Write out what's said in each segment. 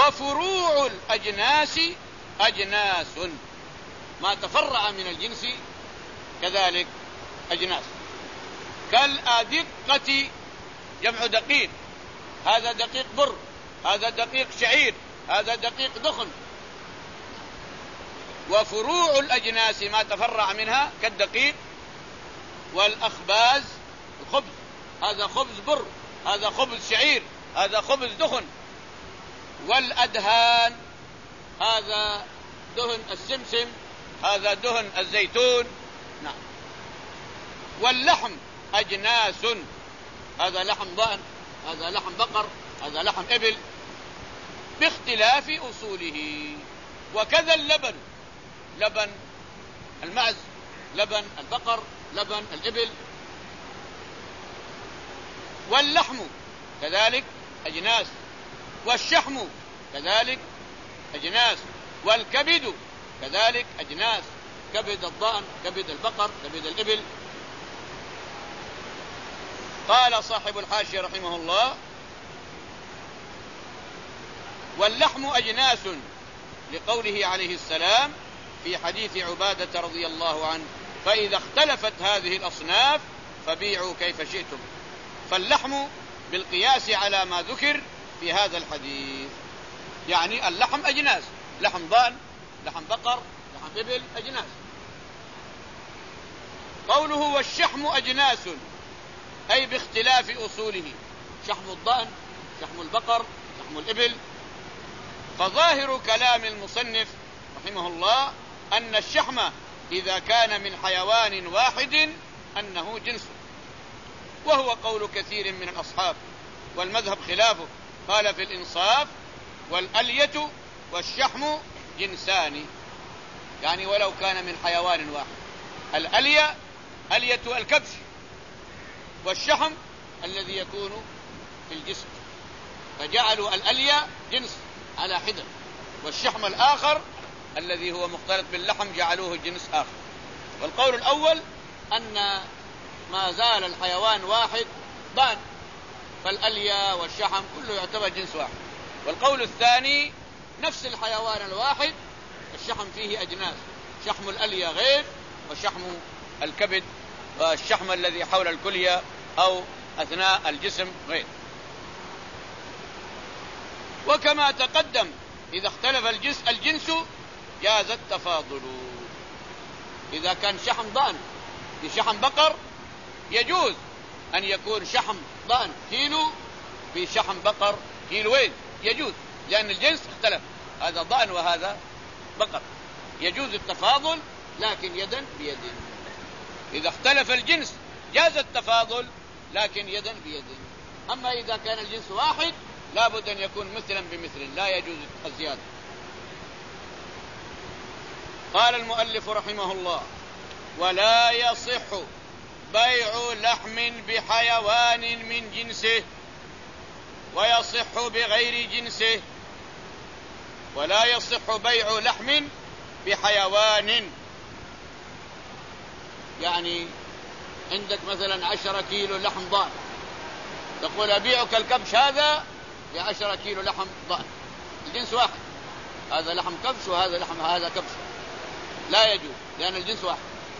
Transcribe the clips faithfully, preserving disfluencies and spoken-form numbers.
وفروع الأجناس أجناس، ما تفرع من الجنس كذلك أجناس، كالأدقة جمع دقيق، هذا دقيق بر، هذا دقيق شعير، هذا دقيق دخن. وفروع الأجناس ما تفرع منها كالدقيق والأخباز الخبز، هذا خبز بر، هذا خبز شعير، هذا خبز دخن. والأدهان هذا دهن السمسم، هذا دهن الزيتون. نعم. واللحم أجناس، هذا لحم ضأن، هذا لحم بقر، هذا لحم إبل، باختلاف أصوله. وكذا اللبن، لبن المعز، لبن البقر، لبن الإبل. واللحم كذلك أجناس، والشحم كذلك أجناس، والكبد كذلك أجناس، كبد الضأن، كبد البقر، كبد الإبل. قال صاحب الحاشية رحمه الله: واللحم أجناس، لقوله عليه السلام في حديث عبادة رضي الله عنه: فإذا اختلفت هذه الأصناف فبيعوا كيف شئتم. فاللحم بالقياس على ما ذكر في هذا الحديث، يعني اللحم أجناس، لحم ضأن، لحم بقر، لحم إبل، أجناس. قوله والشحم أجناس أي باختلاف أصوله، شحم الضأن، شحم البقر، شحم الإبل. فظاهر كلام المصنف رحمه الله أن الشحم إذا كان من حيوان واحد أنه جنس، وهو قول كثير من الأصحاب، والمذهب خلافه. قال في الإنصاف: والألية والشحم جنسان، يعني ولو كان من حيوان واحد. الألية ألية الكبش، والشحم الذي يكون في الجسم، فجعلوا الألية جنس على حدة، والشحم الآخر الذي هو مختلط باللحم جعلوه جنس آخر. والقول الأول أن ما زال الحيوان واحد ضأن، فالألية والشحم كله يعتبر جنس واحد. والقول الثاني نفس الحيوان الواحد الشحم فيه أجناس، شحم الألية غير، وشحم الكبد والشحم الذي حول الكلية أو أثناء الجسم غير. وكما تقدم إذا اختلف الجنس الجنس جاز التفاضل. إذا كان شحم ضأن بشحم بقر يجوز أن يكون شحم ضأن كيلو بشحم بقر كيلوين، يجوز، لأن الجنس اختلف، هذا ضأن وهذا بقر، يجوز التفاضل لكن يدا بيد. إذا اختلف الجنس جاز التفاضل لكن يدا بيد. أما إذا كان الجنس واحد لابد أن يكون مثلا بمثل، لا يجوز الزيادة. قال المؤلف رحمه الله: ولا يصح بيع لحم بحيوان من جنسه ويصح بغير جنسه. ولا يصح بيع لحم بحيوان، يعني عندك مثلا عشرة كيلو لحم ضأن، تقول أبيعك الكبش هذا بعشرة كيلو لحم ضأن، الجنس واحد، هذا لحم كبش وهذا لحم هذا كبش، لا يجوز لأن الجنس واحد.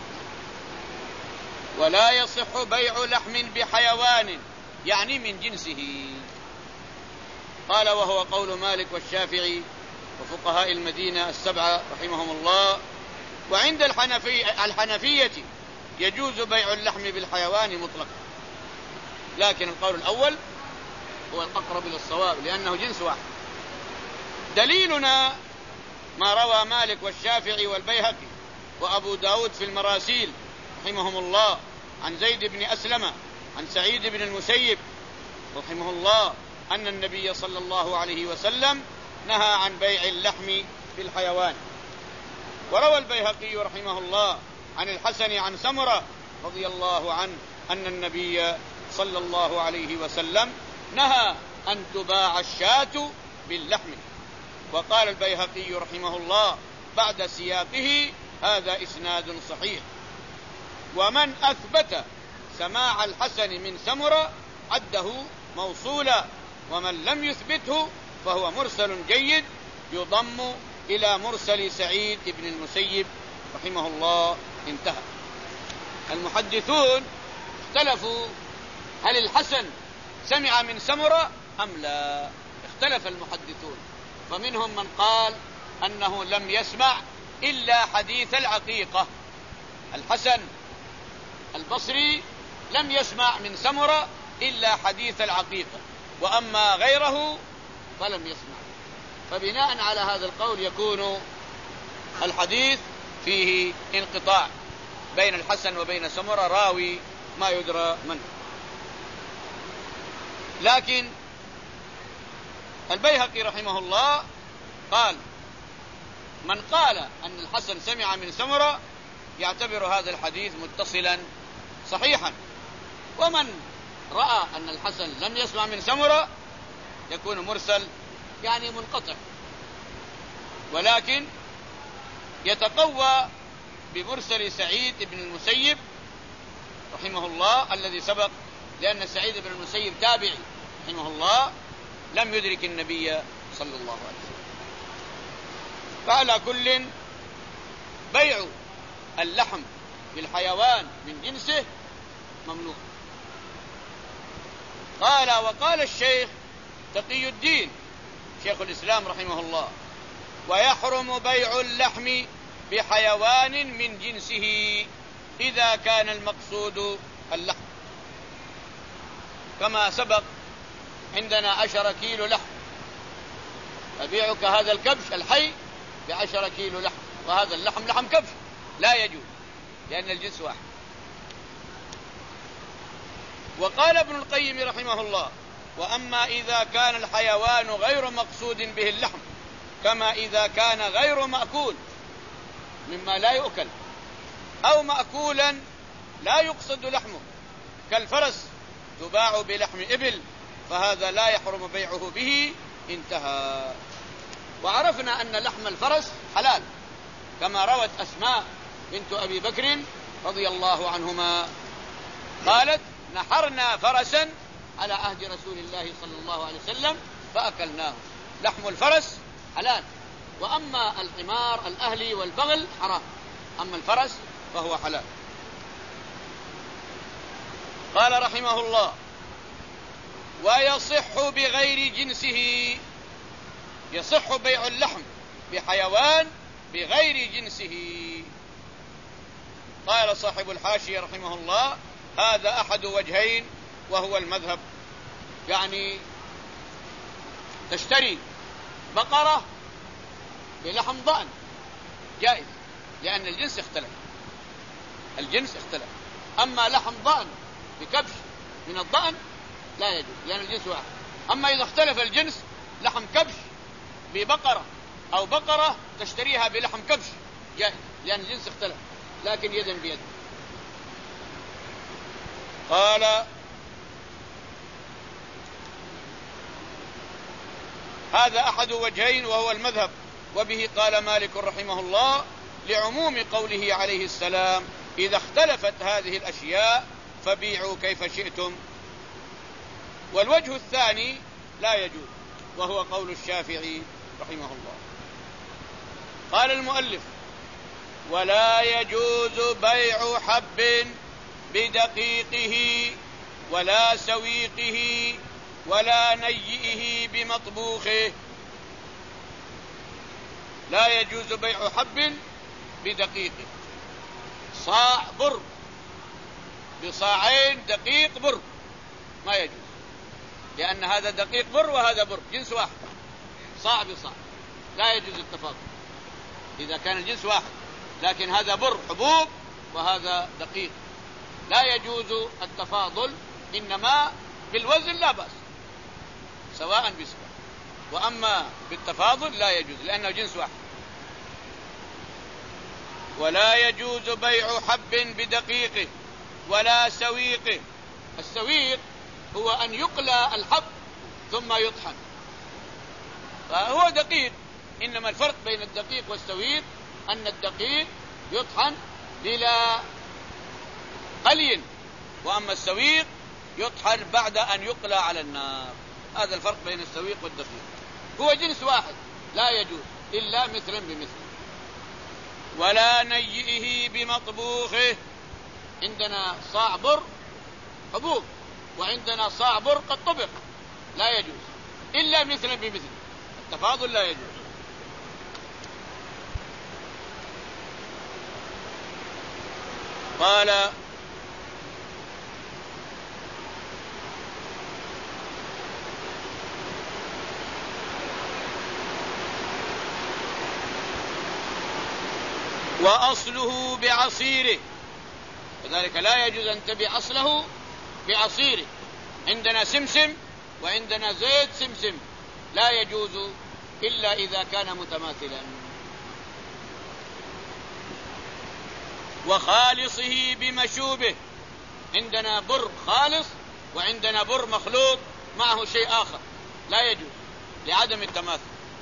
ولا يصح بيع لحم بحيوان يعني من جنسه. قال: وهو قول مالك والشافعي وفقهاء المدينة السبعة رحمهم الله. وعند الحنفي الحنفية يجوز بيع اللحم بالحيوان مطلقا، لكن القول الأول هو الأقرب إلى الصواب لأنه جنس واحد. دليلنا ما روى مالك والشافعي والبيهقي وأبو داود في المراسيل رحمهم الله عن زيد بن أسلم عن سعيد بن المسيب رحمه الله أن النبي صلى الله عليه وسلم نهى عن بيع اللحم بالحيوان. وروى البيهقي رحمه الله عن الحسن عن سمرة رضي الله عنه أن النبي صلى الله عليه وسلم نهى أن تباع الشاة باللحم. وقال البيهقي رحمه الله بعد سياقه: هذا إسناد صحيح. ومن أثبت سماع الحسن من سمرة عده موصولا، ومن لم يثبته فهو مرسل جيد يضم إلى مرسل سعيد بن المسيب رحمه الله. انتهى. المحدثون اختلفوا هل الحسن سمع من سمرة أم لا، اختلف المحدثون، فمنهم من قال أنه لم يسمع إلا حديث العقيقة. الحسن البصري لم يسمع من سمرة إلا حديث العقيقة، وأما غيره فلم يسمع. فبناء على هذا القول يكون الحديث فيه انقطاع بين الحسن وبين سمرة راوي ما يدرى منه. لكن البيهقي رحمه الله قال من قال أن الحسن سمع من سمرة يعتبر هذا الحديث متصلا صحيحا، ومن رأى أن الحسن لم يسمع من سمرة يكون مرسل يعني منقطع، ولكن يتقوى بمرسل سعيد بن المسيب رحمه الله الذي سبق، لأن سعيد بن المسيب تابعي رحمه الله لم يدرك النبي صلى الله عليه وسلم. فعلى كل بيع اللحم بالحيوان من جنسه ممنوع. قال وقال الشيخ تقي الدين شيخ الإسلام رحمه الله ويحرم بيع اللحم بحيوان من جنسه إذا كان المقصود اللحم، كما سبق عندنا عشر كيلو لحم أبيعك هذا الكبش الحي بعشر كيلو لحم، وهذا اللحم لحم كبش لا يجوز لأن الجنس واحد. وقال ابن القيم رحمه الله وأما إذا كان الحيوان غير مقصود به اللحم، كما إذا كان غير مأكول مما لا يؤكل أو مأكولا لا يقصد لحمه كالفرس تباع بلحم إبل، فهذا لا يحرم بيعه به. انتهى. وعرفنا أن لحم الفرس حلال، كما روت أسماء بنت أبي بكر رضي الله عنهما قالت نحرنا فرسا على عهد رسول الله صلى الله عليه وسلم فأكلناه. لحم الفرس حلال، وأما الحمار الأهلي والبغل حرام، أما الفرس فهو حلال. قال رحمه الله ويصح بغير جنسه، يصح بيع اللحم بحيوان بغير جنسه. قال صاحب الحاشية رحمه الله هذا أحد وجهين وهو المذهب، يعني تشتري بقرة بلحم ضأن جائز لأن الجنس اختلف، الجنس اختلف. أما لحم ضأن بكبش من الضأن لا يجوز لأن الجنس واحد. أما إذا اختلف الجنس لحم كبش ببقرة أو بقرة تشتريها بلحم كبش جائز لأن الجنس اختلف، لكن يدا بيد. قال هذا أحد وجهين وهو المذهب، وبه قال مالك رحمه الله لعموم قوله عليه السلام إذا اختلفت هذه الأشياء فبيعوا كيف شئتم. والوجه الثاني لا يجوز وهو قول الشافعي رحمه الله. قال المؤلف ولا يجوز بيع حب بدقيقه ولا سويقه ولا نيئه بمطبوخه. لا يجوز بيع حب بدقيقه، صاع بر بصاعين دقيق بر ما يجوز، لأن هذا دقيق بر وهذا بر جنس واحد، صاع بصاع لا يجوز التفاضل إذا كان الجنس واحد، لكن هذا بر حبوب وهذا دقيق لا يجوز التفاضل، إنما بالوزن لا بأس سواء بسواء، وأما بالتفاضل لا يجوز لأنه جنس واحد. ولا يجوز بيع حب بدقيقه ولا سويقه. السويق هو أن يقلى الحب ثم يطحن، فهو دقيق، إنما الفرق بين الدقيق والسويق أن الدقيق يطحن بلا قلي، وأما السويق يطحن بعد أن يقلى على النار. هذا الفرق بين السويق والدقيق. هو جنس واحد لا يجوز إلا مثلا بمثل. ولا نيئه بمطبوخه، عندنا صاع بر حبوب وعندنا صاع بر قد طبخ، لا يجوز إلا مثلا بمثل، التفاضل لا يجوز. قال وأصله بعصيره، وذلك لا يجوز أن تبيع أصله بعصيره. عندنا سمسم وعندنا زيت سمسم، لا يجوز إلا إذا كان متماثلا. وخالصه بمشوبه، عندنا بر خالص وعندنا بر مخلوط معه شيء آخر، لا يجوز لعدم التماثل.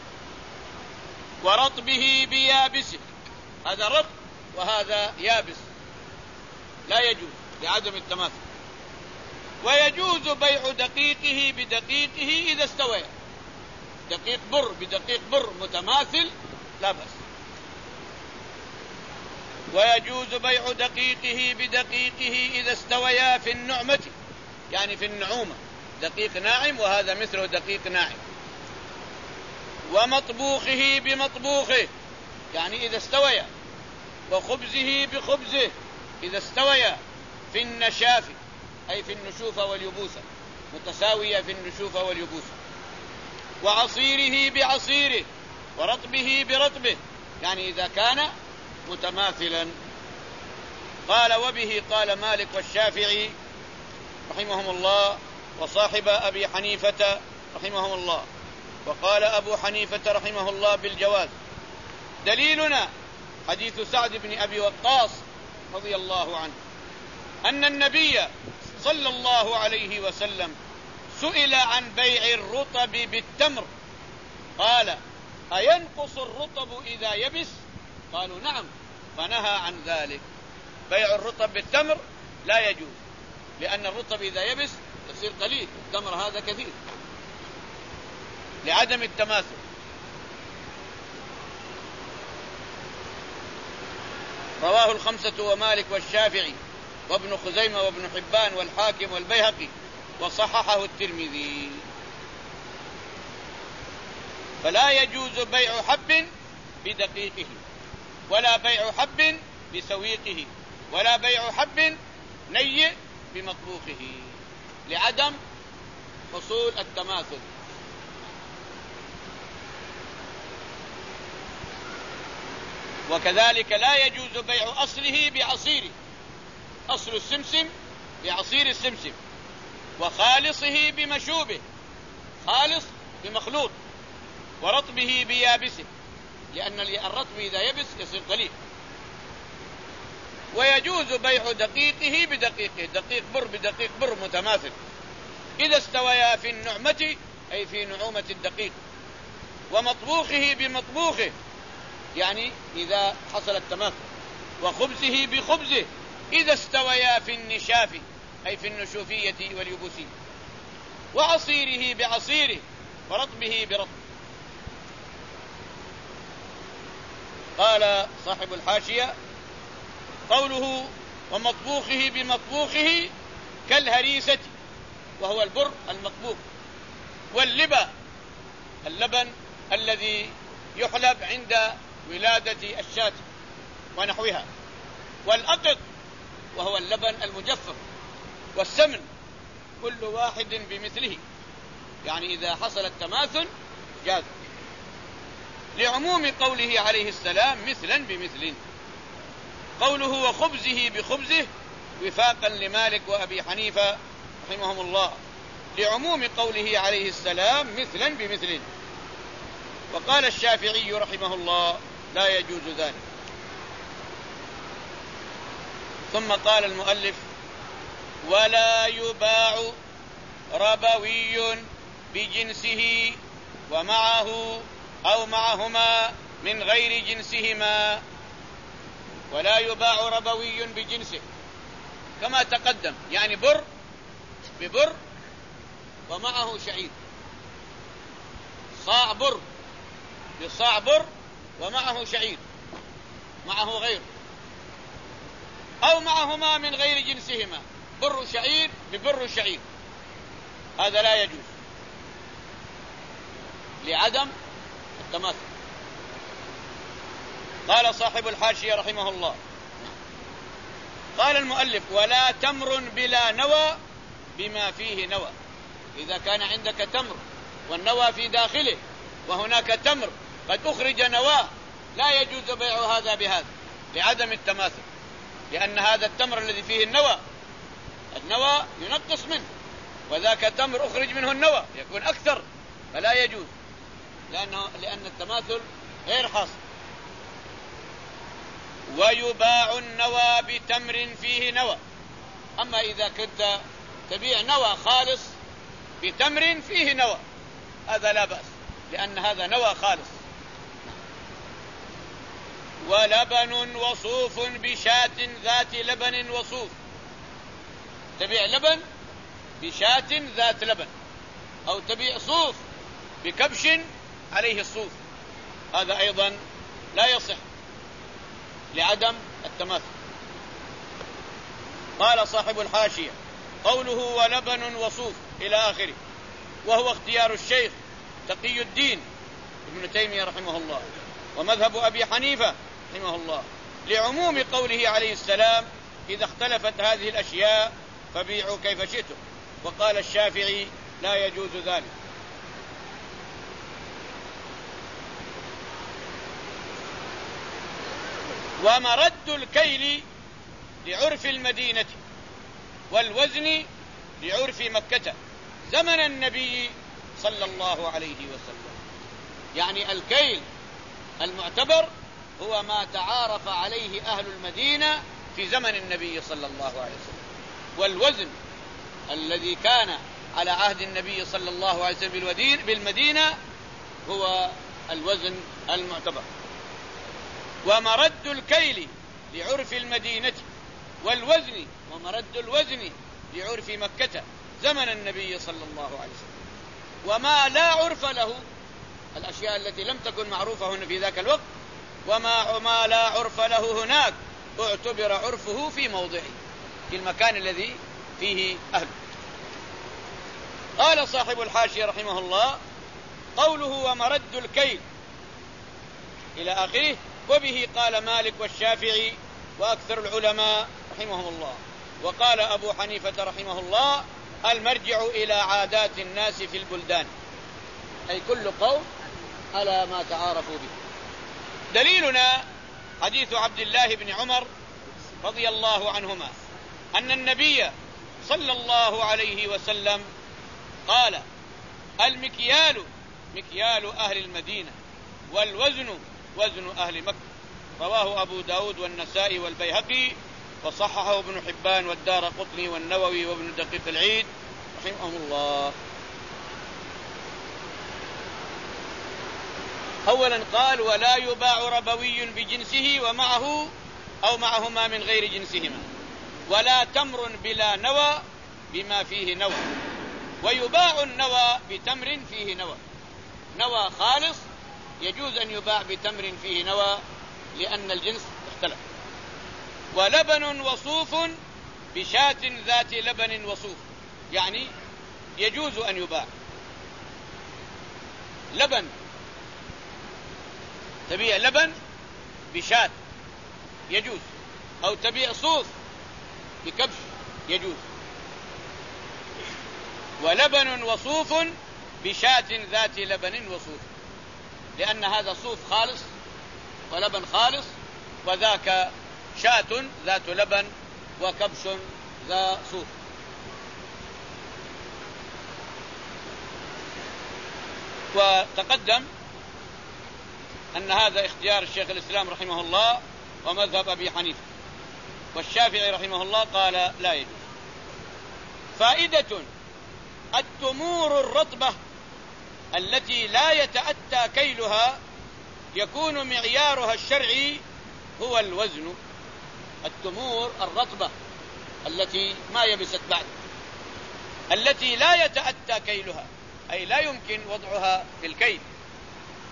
ورطبه بيابسه، هذا رطب وهذا يابس، لا يجوز لعدم التماثل. ويجوز بيع دقيقه بدقيقه إذا استوى، دقيق بر بدقيق بر متماثل لا بأس. ويجوز بيع دقيقه بدقيقه إذا استويا في النعمة، يعني في النعومة، دقيق ناعم وهذا مثله دقيق ناعم. ومطبوخه بمطبوخه، يعني إذا استويا. وخبزه بخبزه إذا استويا في النشاف، أي في النشوفة واليبوسة، متساوية في النشوفة واليبوسة. وعصيره بعصيره ورطبه برطبه، يعني إذا كان متماثلا. قال وبه قال مالك والشافعي رحمهم الله وصاحب أبي حنيفة رحمهم الله. وقال أبو حنيفة رحمه الله بالجواز. دليلنا حديث سعد بن أبي وقاص رضي الله عنه أن النبي صلى الله عليه وسلم سئل عن بيع الرطب بالتمر، قال أينقص الرطب إذا يبس؟ قالوا نعم، فنهى عن ذلك. بيع الرطب بالتمر لا يجوز، لأن الرطب إذا يبس يصير قليل، التمر هذا كثير، لعدم التماثل. رواه الخمسة ومالك والشافعي وابن خزيمة وابن حبان والحاكم والبيهقي وصححه الترمذي. فلا يجوز بيع حب بدقيقه، ولا بيع حب بسويقه، ولا بيع حب ني بمطبوخه، لعدم حصول التماثل. وكذلك لا يجوز بيع أصله بعصيره، أصل السمسم بعصير السمسم. وخالصه بمشوبه، خالص بمخلوط. ورطبه بيابسه، لأن الرطب إذا يبس يصير قليل. ويجوز بيع دقيقه بدقيقه، دقيق بر بدقيق بر متماثل، إذا استويا في النعمة، أي في نعومة الدقيق. ومطبوخه بمطبوخه، يعني إذا حصل التماثل. وخبزه بخبزه إذا استويا في النشاف، أي في النشوفية واليبوسية. وعصيره بعصيره ورطبه برطبه. قال صاحب الحاشية قوله ومطبوخه بمطبوخه كالهريسة، وهو البر المطبوخ. واللبا اللبن الذي يحلب عند ولادة الشاة ونحوها. والأقط وهو اللبن المجفف. والسمن كل واحد بمثله، يعني إذا حصل التماثل جاز، لعموم قوله عليه السلام مثلا بمثل. قوله وخبزه بخبزه وفاقا لمالك وأبي حنيفة رحمهم الله، لعموم قوله عليه السلام مثلا بمثل. وقال الشافعي رحمه الله لا يجوز ذلك. ثم قال المؤلف ولا يباع ربوي بجنسه ومعه أو معهما من غير جنسهما. ولا يباع ربوي بجنسه كما تقدم، يعني بر ببر ومعه شعير، بصاع بر بصاع بر ومعه شعير معه غير، أو معهما من غير جنسهما، بر شعير ببر شعير، هذا لا يجوز لعدم التماثل. قال صاحب الحاشية رحمه الله، قال المؤلف: ولا تمر بلا نوى بما فيه نوى. إذا كان عندك تمر والنوى في داخله وهناك تمر قد أخرج نواه، لا يجوز بيع هذا بهذا لعدم التماثل، لأن هذا التمر الذي فيه النوى النوى ينقص منه، وذاك تمر أخرج منه النوى يكون أكثر، فلا يجوز، لأنه لأن التماثل غير حاصل. ويباع النوى بتمر فيه نوى. أما إذا كنت تبيع نوى خالص بتمر فيه نوى هذا لا بأس، لأن هذا نوى خالص. ولبن وصوف بشاة ذات لبن وصوف، تبيع لبن بشاة ذات لبن، أو تبيع صوف بكبش عليه الصوف، هذا أيضا لا يصح لعدم التماثل. قال صاحب الحاشية: قوله ولبن وصوف إلى آخره، وهو اختيار الشيخ تقي الدين ابن تيمية رحمه الله ومذهب أبي حنيفة رحمه الله، لعموم قوله عليه السلام: إذا اختلفت هذه الأشياء فبيعوا كيف شئتم. وقال الشافعي: لا يجوز ذلك. ومرد الكيل لعرف المدينة والوزن لعرف مكة زمن النبي صلى الله عليه وسلم. يعني الكيل المعتبر هو ما تعارف عليه أهل المدينة في زمن النبي صلى الله عليه وسلم، والوزن الذي كان على عهد النبي صلى الله عليه وسلم بالمدينة هو الوزن المعتبر. ومرد الكيل لعرف المدينة والوزن ومرد الوزن لعرف مكة زمن النبي صلى الله عليه وسلم. وما لا عرف له، الأشياء التي لم تكن معروفة هنا في ذاك الوقت، وما ما لا عرف له هناك اعتبر عرفه في موضعه، في المكان الذي فيه أهله. قال صاحب الحاشية رحمه الله: قوله ومرد الكيل إلى آخره، وبه قال مالك والشافعي وأكثر العلماء رحمهم الله. وقال أبو حنيفة رحمه الله: المرجع إلى عادات الناس في البلدان، أي كل قوم على ما تعارفوا به. دليلنا حديث عبد الله بن عمر رضي الله عنهما أن النبي صلى الله عليه وسلم قال: المكيال مكيال أهل المدينة والوزن وزن أهل مكة. رواه أبو داود والنسائي والبيهقي، وصححه ابن حبان والدار قطني والنووي وابن دقيق العيد رحمهم الله. أولا قال: ولا يباع ربوي بجنسه ومعه أو معهما من غير جنسهما، ولا تمر بلا نوى بما فيه نوى. ويباع النوى بتمر فيه نوى، نوى خالص يجوز أن يباع بتمر فيه نوى لأن الجنس اختلف. ولبن وصوف بشاة ذات لبن وصوف، يعني يجوز أن يباع لبن، تبيع لبن بشاة يجوز، أو تبيع صوف بكبش يجوز. ولبن وصوف بشاة ذات لبن وصوف، لأن هذا صوف خالص ولبن خالص، وذاك شاة ذات لبن وكبش ذا صوف. وتقدم أن هذا اختيار الشيخ الإسلام رحمه الله ومذهب أبي حنيفة، والشافعي رحمه الله قال لا يجوز. فائدة: التمور الرطبة التي لا يتأتى كيلها يكون معيارها الشرعي هو الوزن. التمور الرطبة التي ما يبست بعد، التي لا يتأتى كيلها، أي لا يمكن وضعها في الكيل،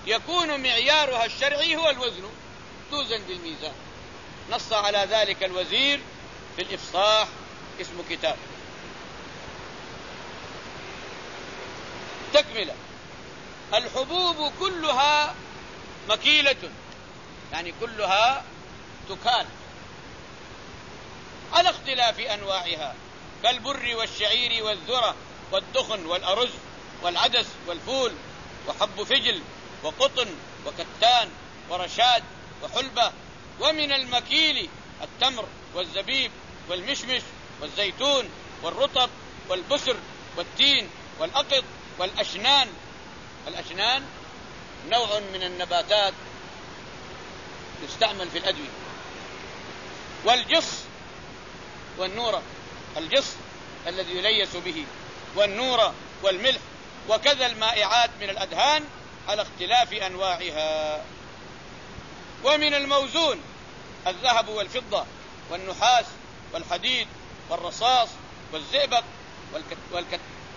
يكون معيارها الشرعي هو الوزن، توزن بالميزان. نص على ذلك الوزير في الإفصاح، اسم كتاب. تكملة: الحبوب كلها مكيلة، يعني كلها تكال على اختلاف أنواعها، كالبر والشعير والذرة والدخن والأرز والعدس والفول وحب فجل وقطن وكتان ورشاد وحلبة. ومن المكيل التمر والزبيب والمشمش والزيتون والرطب والبسر والتين والأقط والأشنان. الأشنان نوع من النباتات يستعمل في الأدوية. والجص والنورة، الجص الذي يليس به، والنورة والملح، وكذا المائعات من الأدهان على اختلاف أنواعها. ومن الموزون الذهب والفضة والنحاس والحديد والرصاص والزئبق والكت... والكت...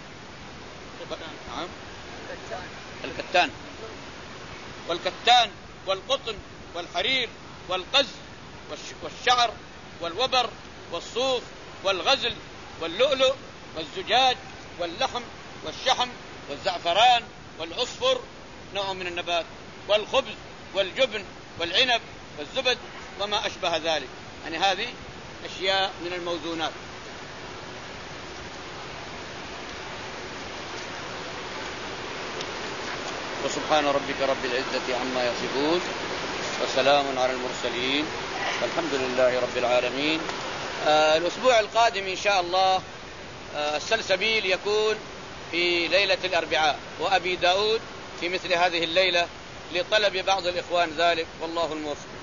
نعم. الكتان والكتان والقطن والحرير والقز والشعر والوبر والصوف والغزل واللؤلؤ والزجاج واللحم والشحم والزعفران والعصفر، نوع من النبات، والخبز والجبن والعنب والزبد وما أشبه ذلك. يعني هذه أشياء من الموزونات. وسبحان ربك رب العزة عما يصفون، وسلام على المرسلين، والحمد لله رب العالمين. آه الأسبوع القادم إن شاء الله آه السلسبيل يكون في ليلة الأربعاء، وأبي داود في مثل هذه الليلة، لطلب بعض الإخوان ذلك، والله الموفق.